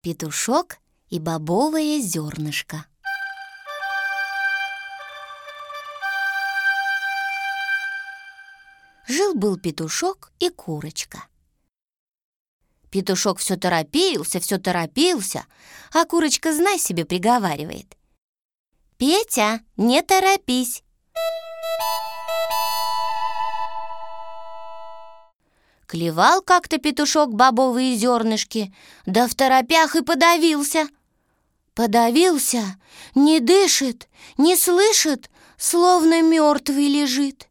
Петушок и бобовое зернышко. Жил-был петушок и курочка. Петушок все торопился, а курочка, знай себе, приговаривает: «Петя, не торопись!» Клевал как-то петушок бобовые зернышки, да в торопях и подавился. Подавился, не дышит, не слышит, словно мертвый лежит.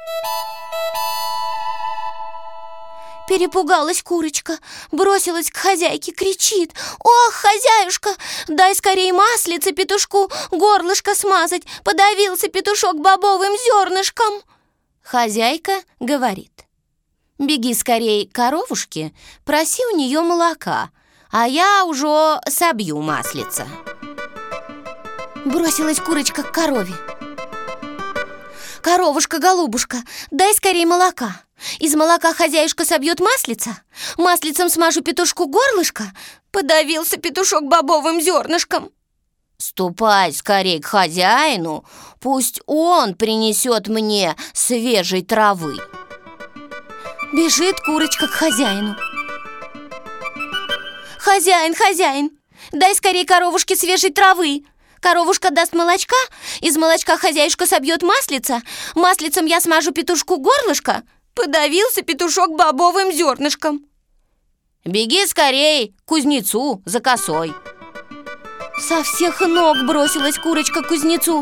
Перепугалась курочка, бросилась к хозяйке, кричит: «Ох, хозяюшка, дай скорей маслице петушку горлышко смазать, подавился петушок бобовым зернышком!» Хозяйка говорит: «Беги скорей к коровушке, проси у нее молока, а я уже собью маслице». Бросилась курочка к корове. «Коровушка, голубушка, дай скорей молока. Из молока хозяюшка собьет маслица, маслицем смажу петушку горлышко». Подавился петушок бобовым зернышком. «Ступай скорей к хозяину, пусть он принесет мне свежей травы». Бежит курочка к хозяину. «Хозяин, дай скорей коровушке свежей травы. Коровушка даст молочка, из молочка хозяюшка собьет маслица, маслицем я смажу петушку горлышко». Подавился петушок бобовым зернышком. «Беги скорей к кузнецу за косой». Со всех ног бросилась курочка к кузнецу.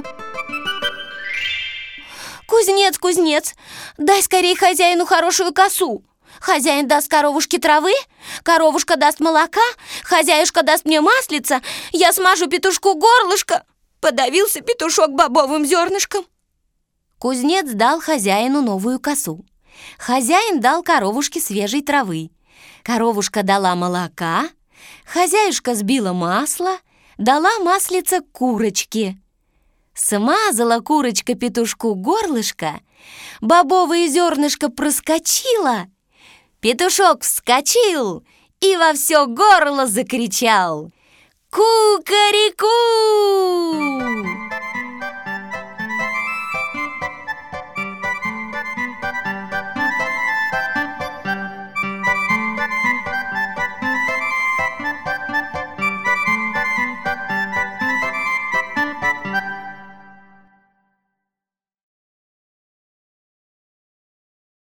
«Кузнец, дай скорей хозяину хорошую косу. Хозяин даст коровушке травы, коровушка даст молока, хозяюшка даст мне маслица, я смажу петушку горлышко». Подавился петушок бобовым зернышком. Кузнец дал хозяину новую косу. Хозяин дал коровушке свежей травы. Коровушка дала молока, хозяюшка сбила масло, дала маслица курочке. Смазала курочка петушку горлышко, бобовое зернышко проскочило. Петушок вскочил и во все горло закричал: «Ку-ка-ре-ку!»